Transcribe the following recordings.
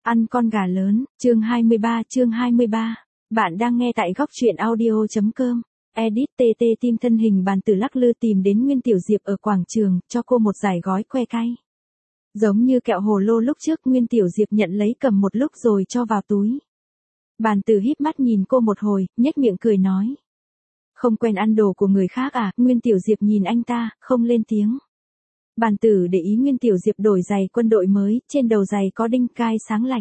Ăn con gà lớn, chương 23. Bạn đang nghe tại góc truyện audio.com. Edit TT Tim thân hình bàn tử lắc lư tìm đến Nguyên Tiểu Diệp ở quảng trường, cho cô một dải gói que cay. Giống như kẹo hồ lô lúc trước, Nguyên Tiểu Diệp nhận lấy cầm một lúc rồi cho vào túi. Bàn tử híp mắt nhìn cô một hồi, nhếch miệng cười nói. Không quen ăn đồ của người khác à? Nguyên Tiểu Diệp nhìn anh ta, không lên tiếng. Bàn tử để ý Nguyên Tiểu Diệp đổi giày quân đội mới, trên đầu giày có đinh cai sáng lạnh.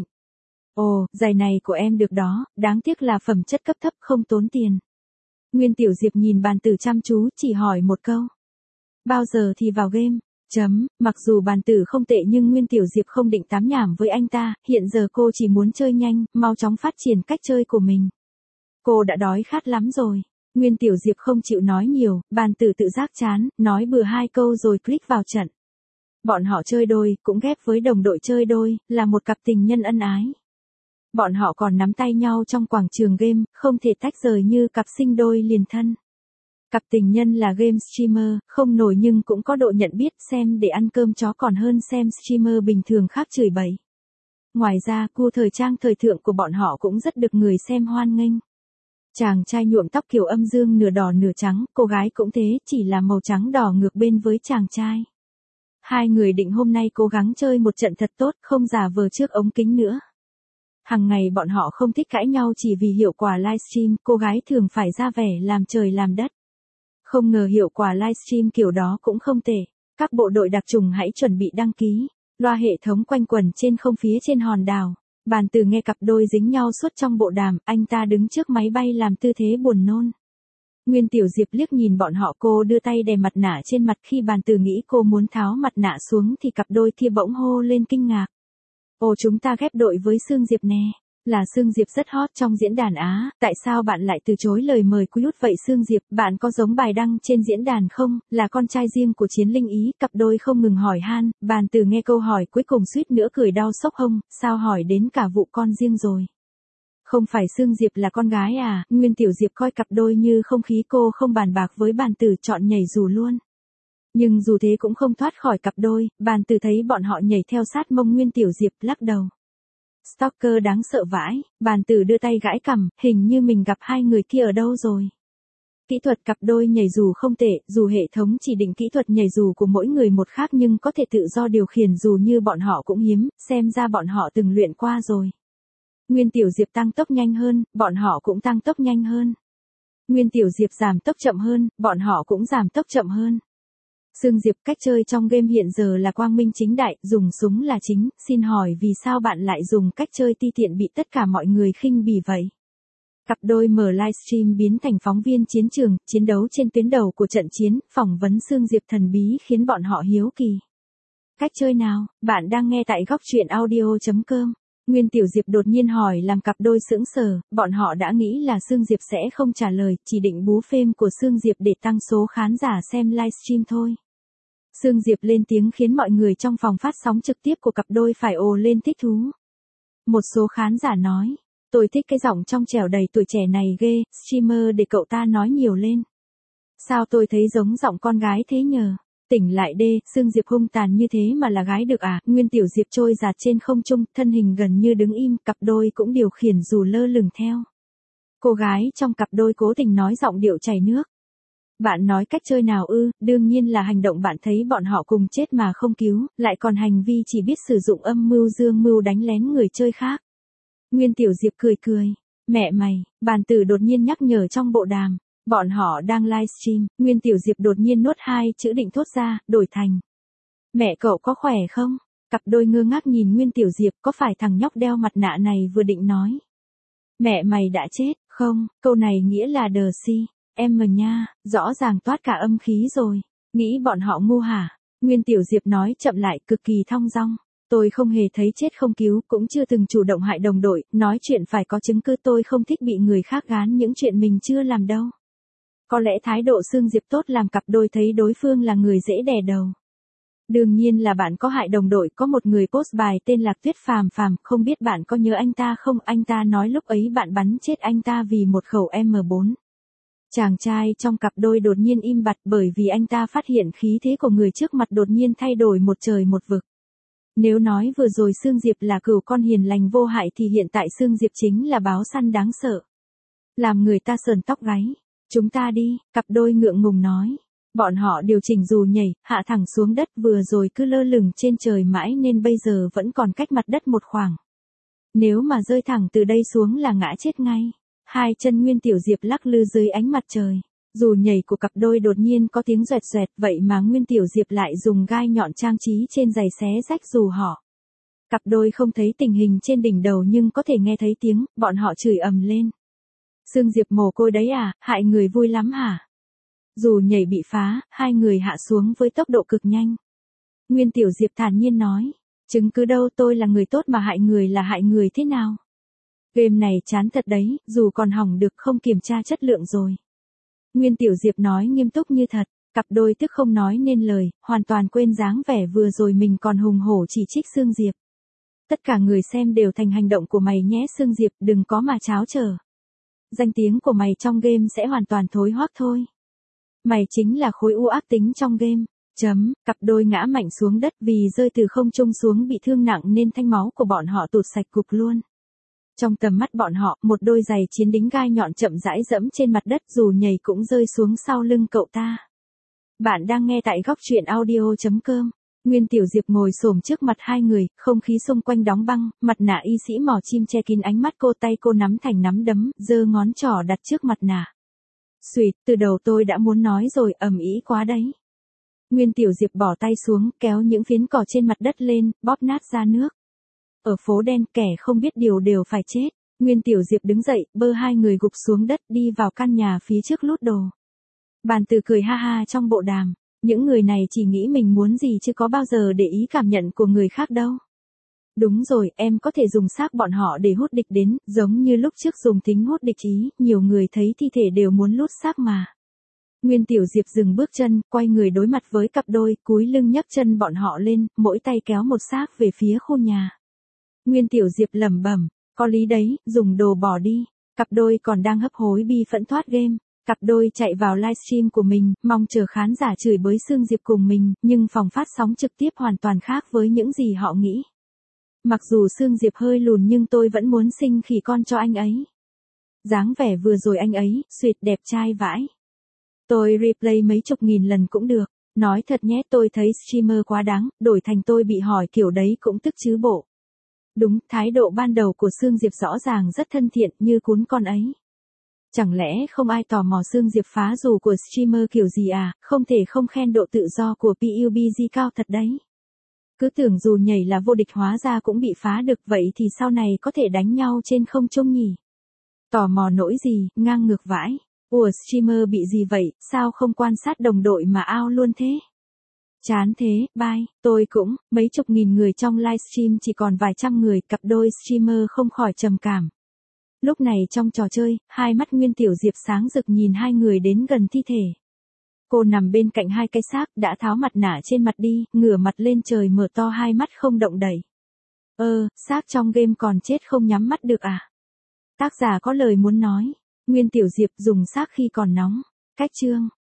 Ồ, giày này của em được đó, đáng tiếc là phẩm chất cấp thấp không tốn tiền. Nguyên Tiểu Diệp nhìn bàn tử chăm chú, chỉ hỏi một câu. Bao giờ thì vào game? Mặc dù bàn tử không tệ nhưng Nguyên Tiểu Diệp không định tám nhảm với anh ta, hiện giờ cô chỉ muốn chơi nhanh, mau chóng phát triển cách chơi của mình. Cô đã đói khát lắm rồi. Nguyên Tiểu Diệp không chịu nói nhiều, bàn tử tự giác chán, nói bừa hai câu rồi click vào trận. Bọn họ chơi đôi, cũng ghép với đồng đội chơi đôi, là một cặp tình nhân ân ái. Bọn họ còn nắm tay nhau trong quảng trường game, không thể tách rời như cặp sinh đôi liền thân. Cặp tình nhân là game streamer, không nổi nhưng cũng có độ nhận biết, xem để ăn cơm chó còn hơn xem streamer bình thường khác chửi bậy. Ngoài ra, cu thời trang thời thượng của bọn họ cũng rất được người xem hoan nghênh. Chàng trai nhuộm tóc kiểu âm dương nửa đỏ nửa trắng, cô gái cũng thế, chỉ là màu trắng đỏ ngược bên với chàng trai. Hai người định hôm nay cố gắng chơi một trận thật tốt, không giả vờ trước ống kính nữa. Hằng ngày bọn họ không thích cãi nhau chỉ vì hiệu quả livestream, cô gái thường phải ra vẻ làm trời làm đất. Không ngờ hiệu quả livestream kiểu đó cũng không tệ. Các bộ đội đặc trùng hãy chuẩn bị đăng ký. Loa hệ thống quanh quẩn trên không phía trên hòn đảo. Bàn tử nghe cặp đôi dính nhau suốt trong bộ đàm, anh ta đứng trước máy bay làm tư thế buồn nôn. Nguyên Tiểu Diệp liếc nhìn bọn họ, cô đưa tay đè mặt nạ trên mặt, khi bàn tử nghĩ cô muốn tháo mặt nạ xuống thì cặp đôi kia bỗng hô lên kinh ngạc. Ồ, chúng ta ghép đội với Sương Diệp nè. Là Sương Diệp rất hot trong diễn đàn Á, tại sao bạn lại từ chối lời mời cute vậy Sương Diệp? Bạn có giống bài đăng trên diễn đàn không? Là con trai riêng của Chiến Linh ý? Cặp đôi không ngừng hỏi han, bàn tử nghe câu hỏi cuối cùng suýt nữa cười đau sốc hông, sao hỏi đến cả vụ con riêng rồi. Không phải Sương Diệp là con gái à? Nguyên Tiểu Diệp coi cặp đôi như không khí, cô không bàn bạc với bàn tử, chọn nhảy dù luôn. Nhưng dù thế cũng không thoát khỏi cặp đôi, bàn tử thấy bọn họ nhảy theo sát mông Nguyên Tiểu Diệp, lắc đầu. Stalker đáng sợ vãi, bàn tử đưa tay gãi cằm, hình như mình gặp hai người kia ở đâu rồi. Kỹ thuật cặp đôi nhảy dù không tệ, dù hệ thống chỉ định kỹ thuật nhảy dù của mỗi người một khác nhưng có thể tự do điều khiển dù như bọn họ cũng hiếm, xem ra bọn họ từng luyện qua rồi. Nguyên Tiểu Diệp tăng tốc nhanh hơn, bọn họ cũng tăng tốc nhanh hơn. Nguyên Tiểu Diệp giảm tốc chậm hơn, bọn họ cũng giảm tốc chậm hơn. Sương Diệp, cách chơi trong game hiện giờ là quang minh chính đại, dùng súng là chính, xin hỏi vì sao bạn lại dùng cách chơi ti tiện bị tất cả mọi người khinh bỉ vậy? Cặp đôi mở livestream biến thành phóng viên chiến trường, chiến đấu trên tuyến đầu của trận chiến, phỏng vấn Sương Diệp thần bí khiến bọn họ hiếu kỳ. Cách chơi nào? Bạn đang nghe tại góc truyện audio.com. Nguyên Tiểu Diệp đột nhiên hỏi làm cặp đôi sững sờ, bọn họ đã nghĩ là Sương Diệp sẽ không trả lời, chỉ định bú phêm của Sương Diệp để tăng số khán giả xem livestream thôi. Sương Diệp lên tiếng khiến mọi người trong phòng phát sóng trực tiếp của cặp đôi phải ồ lên thích thú. Một số khán giả nói, tôi thích cái giọng trong trẻo đầy tuổi trẻ này ghê, streamer để cậu ta nói nhiều lên. Sao tôi thấy giống giọng con gái thế nhờ? Tỉnh lại đê, Sương Diệp hung tàn như thế mà là gái được à? Nguyên Tiểu Diệp trôi dạt trên không trung, thân hình gần như đứng im, cặp đôi cũng điều khiển dù lơ lửng theo. Cô gái trong cặp đôi cố tình nói giọng điệu chảy nước. Bạn nói cách chơi nào ư? Đương nhiên là hành động, bạn thấy bọn họ cùng chết mà không cứu, lại còn hành vi chỉ biết sử dụng âm mưu dương mưu đánh lén người chơi khác. Nguyên Tiểu Diệp cười cười. Mẹ mày, bàn tử đột nhiên nhắc nhở trong bộ đàm. Bọn họ đang livestream, Nguyên Tiểu Diệp đột nhiên nuốt hai chữ định thốt ra, đổi thành. Mẹ cậu có khỏe không? Cặp đôi ngơ ngác nhìn Nguyên Tiểu Diệp, có phải thằng nhóc đeo mặt nạ này vừa định nói. Mẹ mày đã chết, không, câu này nghĩa là đờ si. Em mờ nha, rõ ràng toát cả âm khí rồi. Nghĩ bọn họ ngu hả? Nguyên Tiểu Diệp nói chậm lại, cực kỳ thong dong. Tôi không hề thấy chết không cứu, cũng chưa từng chủ động hại đồng đội, nói chuyện phải có chứng cứ, tôi không thích bị người khác gán những chuyện mình chưa làm đâu. Có lẽ thái độ Sương Diệp tốt làm cặp đôi thấy đối phương là người dễ đè đầu. Đương nhiên là bạn có hại đồng đội, có một người post bài tên Lạc Tuyết Phàm, không biết bạn có nhớ anh ta không? Anh ta nói lúc ấy bạn bắn chết anh ta vì một khẩu M4. Chàng trai trong cặp đôi đột nhiên im bặt bởi vì anh ta phát hiện khí thế của người trước mặt đột nhiên thay đổi một trời một vực. Nếu nói vừa rồi Sương Diệp là cừu con hiền lành vô hại thì hiện tại Sương Diệp chính là báo săn đáng sợ. Làm người ta sờn tóc gáy. Chúng ta đi, cặp đôi ngượng ngùng nói. Bọn họ điều chỉnh dù nhảy, hạ thẳng xuống đất vừa rồi cứ lơ lửng trên trời mãi nên bây giờ vẫn còn cách mặt đất một khoảng. Nếu mà rơi thẳng từ đây xuống là ngã chết ngay. Hai chân Nguyên Tiểu Diệp lắc lư dưới ánh mặt trời. Dù nhảy của cặp đôi đột nhiên có tiếng xoẹt xoẹt vậy mà Nguyên Tiểu Diệp lại dùng gai nhọn trang trí trên giày xé rách dù họ. Cặp đôi không thấy tình hình trên đỉnh đầu nhưng có thể nghe thấy tiếng, bọn họ chửi ầm lên. Sương Diệp mồ côi đấy à, hại người vui lắm hả? Dù nhảy bị phá, hai người hạ xuống với tốc độ cực nhanh. Nguyên Tiểu Diệp thản nhiên nói, chứng cứ đâu, tôi là người tốt mà hại người là hại người thế nào? Game này chán thật đấy, dù còn hỏng được không kiểm tra chất lượng rồi. Nguyên Tiểu Diệp nói nghiêm túc như thật, cặp đôi tức không nói nên lời, hoàn toàn quên dáng vẻ vừa rồi mình còn hùng hổ chỉ trích Sương Diệp. Tất cả người xem đều thành hành động của mày nhé Sương Diệp, đừng có mà cháo trở. Danh tiếng của mày trong game sẽ hoàn toàn thối hoác thôi. Mày chính là khối u ác tính trong game. Cặp đôi ngã mạnh xuống đất vì rơi từ không trung xuống bị thương nặng nên thanh máu của bọn họ tụt sạch cục luôn. Trong tầm mắt bọn họ, một đôi giày chiến đính gai nhọn chậm rãi dẫm trên mặt đất dù nhảy cũng rơi xuống sau lưng cậu ta. Bạn đang nghe tại góc truyện audio.com. Nguyên Tiểu Diệp ngồi xổm trước mặt hai người, không khí xung quanh đóng băng, mặt nạ y sĩ mỏ chim che kín ánh mắt cô, tay cô nắm thành nắm đấm, giơ ngón trỏ đặt trước mặt nạ. Xùyệt, từ đầu tôi đã muốn nói rồi, ầm ĩ quá đấy. Nguyên Tiểu Diệp bỏ tay xuống, kéo những phiến cỏ trên mặt đất lên, bóp nát ra nước. Ở phố đen, kẻ không biết điều đều phải chết. Nguyên Tiểu Diệp đứng dậy, bơ hai người gục xuống đất đi vào căn nhà phía trước lút đồ. Bàn Tử cười ha ha trong bộ đàm. Những người này chỉ nghĩ mình muốn gì chứ có bao giờ để ý cảm nhận của người khác đâu. Đúng rồi, em có thể dùng xác bọn họ để hút địch đến, giống như lúc trước dùng thính hút địch ý, nhiều người thấy thi thể đều muốn lút xác mà. Nguyên Tiểu Diệp dừng bước chân, quay người đối mặt với cặp đôi, cúi lưng nhấc chân bọn họ lên, mỗi tay kéo một xác về phía khu nhà. Nguyên Tiểu Diệp lẩm bẩm, có lý đấy, dùng đồ bỏ đi. Cặp đôi còn đang hấp hối bi phẫn thoát game. Cặp đôi chạy vào livestream của mình, mong chờ khán giả chửi bới Sương Diệp cùng mình, nhưng phòng phát sóng trực tiếp hoàn toàn khác với những gì họ nghĩ. Mặc dù Sương Diệp hơi lùn nhưng tôi vẫn muốn sinh khỉ con cho anh ấy. Dáng vẻ vừa rồi anh ấy, xuyệt đẹp trai vãi. Tôi replay mấy chục nghìn lần cũng được. Nói thật nhé, tôi thấy streamer quá đáng, đổi thành tôi bị hỏi kiểu đấy cũng tức chứ bộ. Đúng, thái độ ban đầu của Sương Diệp rõ ràng rất thân thiện như cún con ấy. Chẳng lẽ không ai tò mò Sương Diệp phá dù của streamer kiểu gì à, không thể không khen độ tự do của PUBG cao thật đấy. Cứ tưởng dù nhảy là vô địch hóa ra cũng bị phá được vậy thì sau này có thể đánh nhau trên không trung nhỉ. Tò mò nỗi gì, ngang ngược vãi. Ủa streamer bị gì vậy, sao không quan sát đồng đội mà ao luôn thế? Chán thế, bye, tôi cũng, mấy chục nghìn người trong livestream chỉ còn vài trăm người, cặp đôi streamer không khỏi trầm cảm. Lúc này trong trò chơi, hai mắt Nguyên Tiểu Diệp sáng rực nhìn hai người đến gần thi thể. Cô nằm bên cạnh hai cái xác đã tháo mặt nạ trên mặt đi, ngửa mặt lên trời mở to hai mắt không động đậy. Xác trong game còn chết không nhắm mắt được à? Tác giả có lời muốn nói. Nguyên Tiểu Diệp dùng xác khi còn nóng. Cách chương.